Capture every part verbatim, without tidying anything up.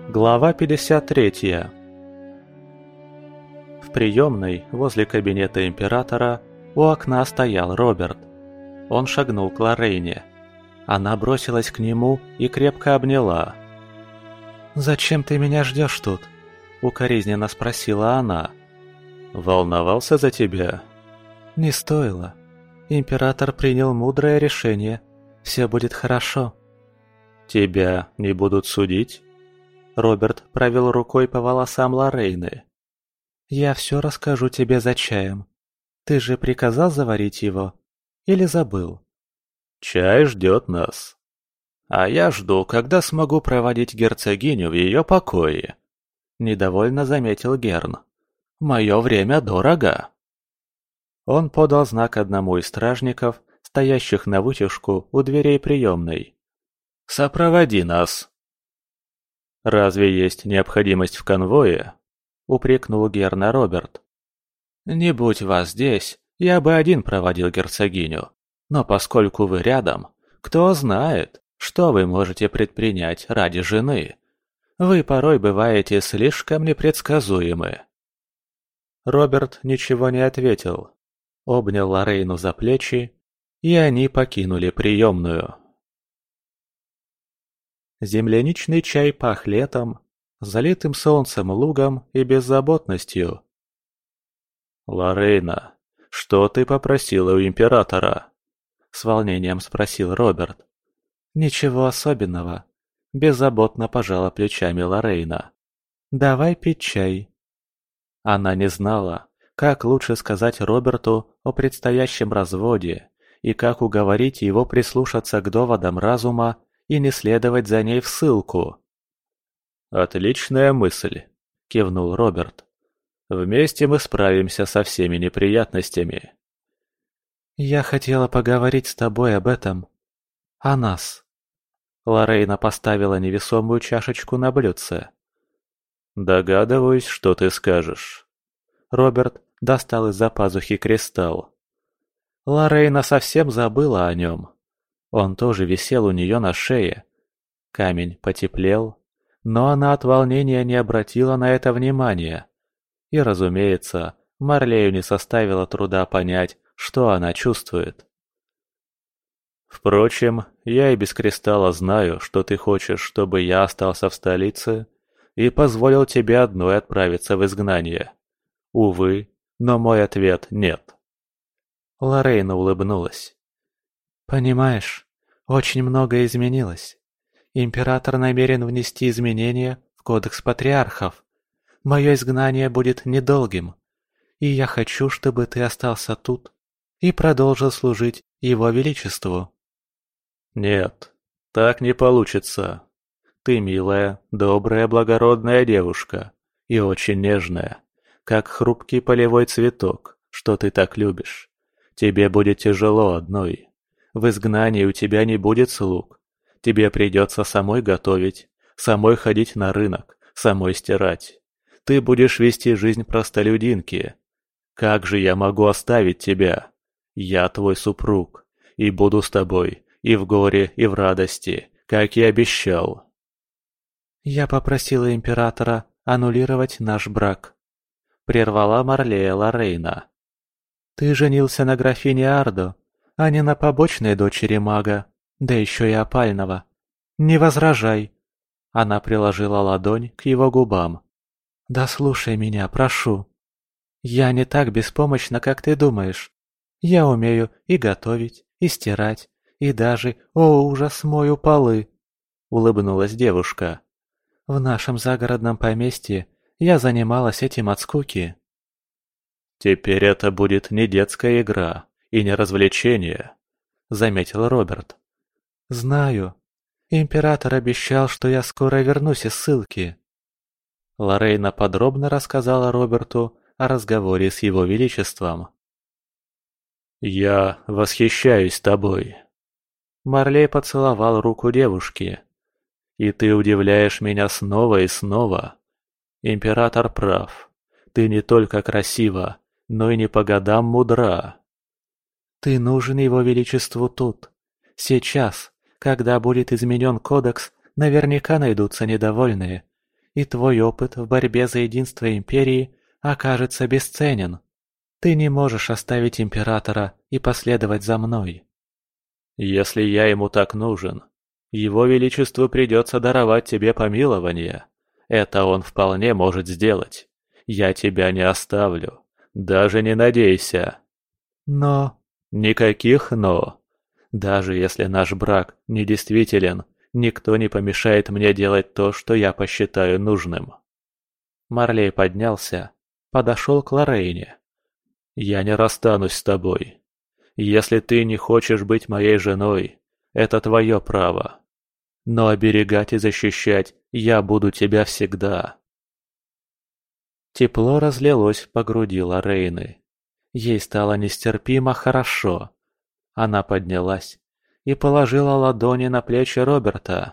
Глава пятьдесят три. В приемной, возле кабинета императора, у окна стоял Роберт. Он шагнул к Лорейне. Она бросилась к нему и крепко обняла. «Зачем ты меня ждешь тут?» – укоризненно спросила она. «Волновался за тебя?» «Не стоило. Император принял мудрое решение. Все будет хорошо». «Тебя не будут судить?» Роберт провел рукой по волосам Лорейны. «Я все расскажу тебе за чаем. Ты же приказал заварить его? Или забыл?» «Чай ждет нас. А я жду, когда смогу проводить герцогиню в ее покое», — недовольно заметил Герн. «Мое время дорого». Он подал знак одному из стражников, стоящих на вытяжку у дверей приемной. «Сопроводи нас». «Разве есть необходимость в конвое?» — упрекнул Герна Роберт. «Не будь вас здесь, я бы один проводил герцогиню. Но поскольку вы рядом, кто знает, что вы можете предпринять ради жены. Вы порой бываете слишком непредсказуемы». Роберт ничего не ответил, обнял Лорейну за плечи, и они покинули приемную. Земляничный чай пах летом, залитым солнцем лугом и беззаботностью. «Лорейна, что ты попросила у императора?» — с волнением спросил Роберт. «Ничего особенного», — беззаботно пожала плечами Лорейна. «Давай пить чай». Она не знала, как лучше сказать Роберту о предстоящем разводе и как уговорить его прислушаться к доводам разума и не следовать за ней в ссылку. «Отличная мысль», — кивнул Роберт. «Вместе мы справимся со всеми неприятностями». «Я хотела поговорить с тобой об этом. О нас». Лорейна поставила невесомую чашечку на блюдце. «Догадываюсь, что ты скажешь». Роберт достал из-за пазухи кристалл. Лорейна совсем забыла о нем. Он тоже висел у нее на шее. Камень потеплел, но она от волнения не обратила на это внимания. И, разумеется, Марлею не составило труда понять, что она чувствует. «Впрочем, я и без кристалла знаю, что ты хочешь, чтобы я остался в столице и позволил тебе одной отправиться в изгнание. Увы, но мой ответ – нет». Лорейна улыбнулась. «Понимаешь, очень многое изменилось. Император намерен внести изменения в Кодекс Патриархов. Мое изгнание будет недолгим, и я хочу, чтобы ты остался тут и продолжил служить Его Величеству». «Нет, так не получится. Ты милая, добрая, благородная девушка и очень нежная, как хрупкий полевой цветок, что ты так любишь. Тебе будет тяжело одной. В изгнании у тебя не будет слуг. Тебе придется самой готовить, самой ходить на рынок, самой стирать. Ты будешь вести жизнь простолюдинки. Как же я могу оставить тебя? Я твой супруг, и буду с тобой и в горе, и в радости, как и обещал». «Я попросила императора аннулировать наш брак», — прервала Марлея Лорейна. «Ты женился на графине Ардо, а не на побочной дочери мага, да еще и опального. Не возражай». Она приложила ладонь к его губам. «Да слушай меня, прошу. Я не так беспомощна, как ты думаешь. Я умею и готовить, и стирать, и даже, о ужас, мою полы», — улыбнулась девушка. «В нашем загородном поместье я занималась этим от скуки». «Теперь это будет не детская игра и не развлечение», — заметил Роберт. «Знаю. Император обещал, что я скоро вернусь из ссылки». Лорейна подробно рассказала Роберту о разговоре с его величеством. «Я восхищаюсь тобой». Марлей поцеловал руку девушки. «И ты удивляешь меня снова и снова. Император прав. Ты не только красива, но и не по годам мудра». «Ты нужен его величеству тут. Сейчас, когда будет изменен кодекс, наверняка найдутся недовольные. и твой опыт в борьбе за единство Империи окажется бесценен. Ты не можешь оставить Императора и последовать за мной. Если я ему так нужен, его Величеству придется даровать тебе помилование. Это он вполне может сделать. Я тебя не оставлю. Даже не надейся. Но... Никаких «но». Даже если наш брак недействителен, никто не помешает мне делать то, что я посчитаю нужным. Марлей поднялся, подошел к Лорейне. Я не расстанусь с тобой. Если ты не хочешь быть моей женой, это твое право. Но оберегать и защищать я буду тебя всегда. Тепло разлилось по груди Лорейны. Ей стало нестерпимо хорошо. Она поднялась и положила ладони на плечи Роберта.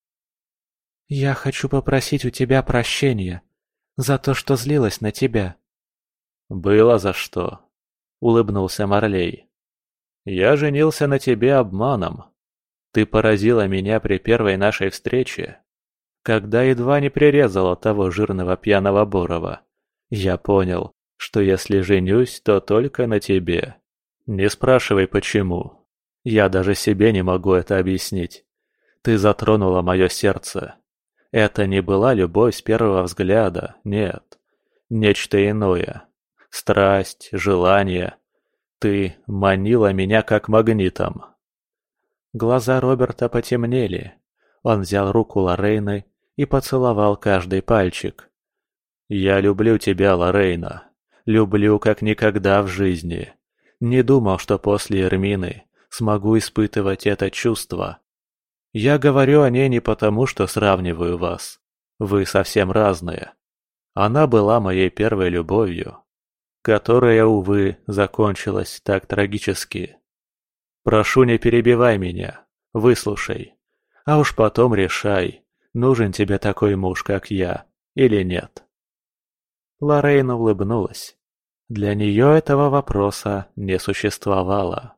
«Я хочу попросить у тебя прощения за то, что злилась на тебя». «Было за что», — улыбнулся Марлей. «Я женился на тебе обманом. Ты поразила меня при первой нашей встрече, когда едва не прирезала того жирного пьяного Борова. Я понял, что если женюсь, то только на тебе. Не спрашивай, почему. Я даже себе не могу это объяснить. Ты затронула мое сердце. Это не была любовь с первого взгляда, нет. Нечто иное. Страсть, желание. Ты манила меня как магнитом». Глаза Роберта потемнели. Он взял руку Лорейны и поцеловал каждый пальчик. «Я люблю тебя, Лорейна. Люблю как никогда в жизни. Не думал, что после Эрмины смогу испытывать это чувство. Я говорю о ней не потому, что сравниваю вас. Вы совсем разные. Она была моей первой любовью, которая, увы, закончилась так трагически. Прошу, не перебивай меня, выслушай. А уж потом решай, нужен тебе такой муж, как я, или нет». Лорейна улыбнулась. Для нее этого вопроса не существовало.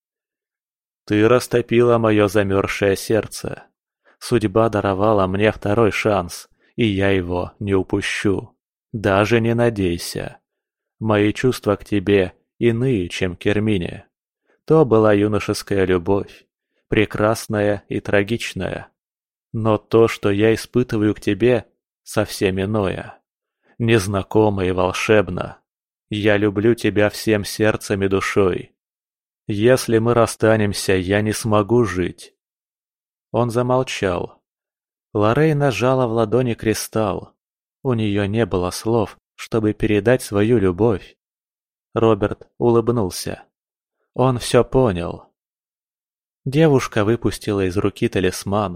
«Ты растопила мое замерзшее сердце. Судьба даровала мне второй шанс, и я его не упущу. Даже не надейся. Мои чувства к тебе иные, чем к Эрмине. То была юношеская любовь, прекрасная и трагичная. Но то, что я испытываю к тебе, совсем иное. Незнакомо и волшебно. Я люблю тебя всем сердцем и душой. Если мы расстанемся, я не смогу жить». Он замолчал. Лорейна сжала в ладони кристалл. У нее не было слов, чтобы передать свою любовь. Роберт улыбнулся. Он все понял. Девушка выпустила из руки талисман.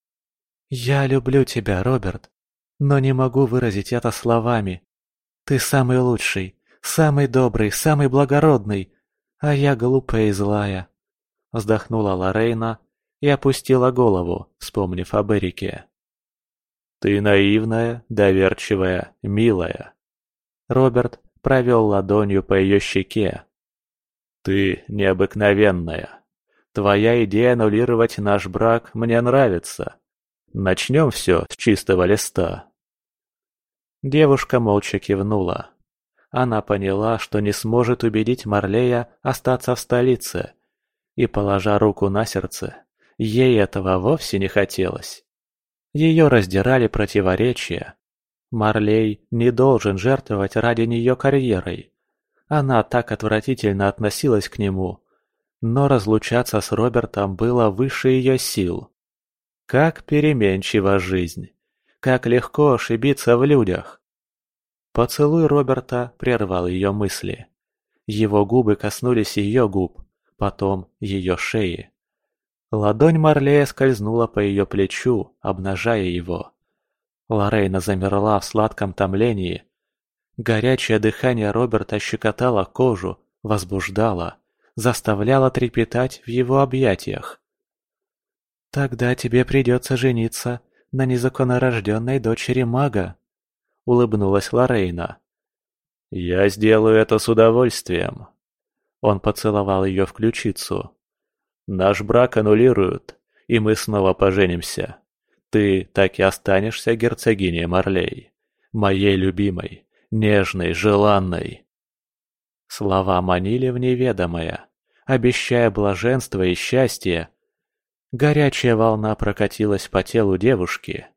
«Я люблю тебя, Роберт, но не могу выразить это словами. Ты самый лучший, самый добрый, самый благородный, а я глупая и злая», — вздохнула Лорейна и опустила голову, вспомнив об Эрике. «Ты наивная, доверчивая, милая». Роберт провел ладонью по ее щеке. «Ты необыкновенная. Твоя идея аннулировать наш брак мне нравится. Начнем все с чистого листа». Девушка молча кивнула. Она поняла, что не сможет убедить Марлея остаться в столице, и, положа руку на сердце, ей этого вовсе не хотелось. Ее раздирали противоречия. Марлей не должен жертвовать ради нее карьерой. Она так отвратительно относилась к нему, но разлучаться с Робертом было выше ее сил. Как переменчива жизнь, как легко ошибиться в людях. Поцелуй Роберта прервал ее мысли. Его губы коснулись ее губ, потом ее шеи. Ладонь Марлея скользнула по ее плечу, обнажая его. Лорейна замерла в сладком томлении. Горячее дыхание Роберта щекотало кожу, возбуждало, заставляло трепетать в его объятиях. «Тогда тебе придется жениться на незаконнорожденной дочери мага», — улыбнулась Лорейна. «Я сделаю это с удовольствием». Он поцеловал ее в ключицу. «Наш брак аннулируют, и мы снова поженимся. Ты так и останешься герцогиней Марлей, моей любимой, нежной, желанной». Слова манили в неведомое, обещая блаженство и счастье. Горячая волна прокатилась по телу девушки.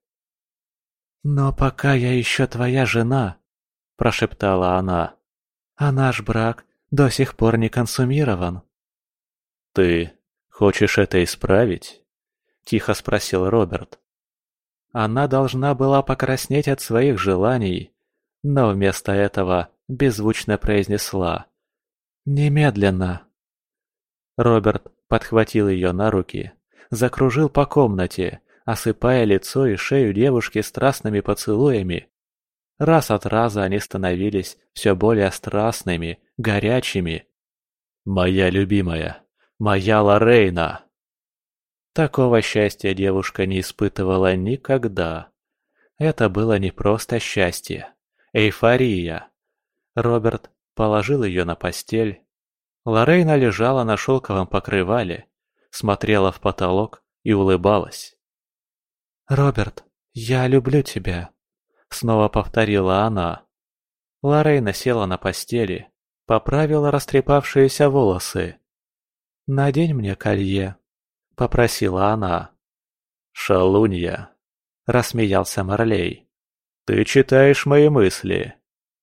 «Но пока я еще твоя жена», – прошептала она, – «а наш брак до сих пор не консумирован». «Ты хочешь это исправить?» – тихо спросил Роберт. Она должна была покраснеть от своих желаний, но вместо этого беззвучно произнесла: «Немедленно». Роберт подхватил ее на руки, закружил по комнате, осыпая лицо и шею девушки страстными поцелуями. Раз от раза они становились все более страстными, горячими. «Моя любимая, моя Лорейна!» Такого счастья девушка не испытывала никогда. Это было не просто счастье, эйфория. Роберт положил ее на постель. Лорейна лежала на шелковом покрывале, смотрела в потолок и улыбалась. «Роберт, я люблю тебя», — снова повторила она. Лорейна села на постели, поправила растрепавшиеся волосы. «Надень мне колье», — попросила она. «Шалунья», — рассмеялся Марлей. «Ты читаешь мои мысли».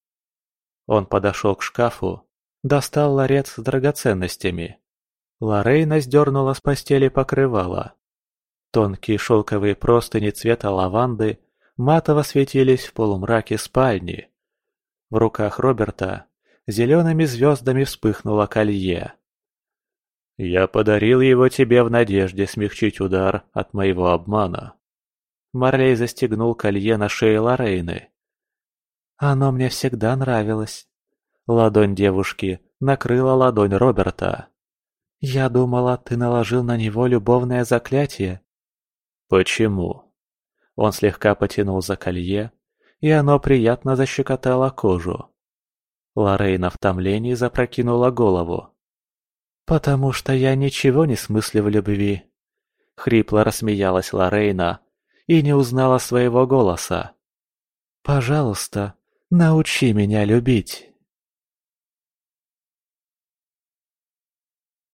Он подошел к шкафу, достал ларец с драгоценностями. Лорейна сдернула с постели покрывало. Тонкие шелковые простыни цвета лаванды матово светились в полумраке спальни. В руках Роберта зелеными звездами вспыхнуло колье. «Я подарил его тебе в надежде смягчить удар от моего обмана». Марлей застегнул колье на шее Лорейны. «Оно мне всегда нравилось». Ладонь девушки накрыла ладонь Роберта. «Я думала, ты наложил на него любовное заклятие». «Почему?» Он слегка потянул за колье, и оно приятно защекотало кожу. Лорейна в томлении запрокинула голову. «Потому что я ничего не смыслю в любви», — хрипло рассмеялась Лорейна и не узнала своего голоса. «Пожалуйста, научи меня любить».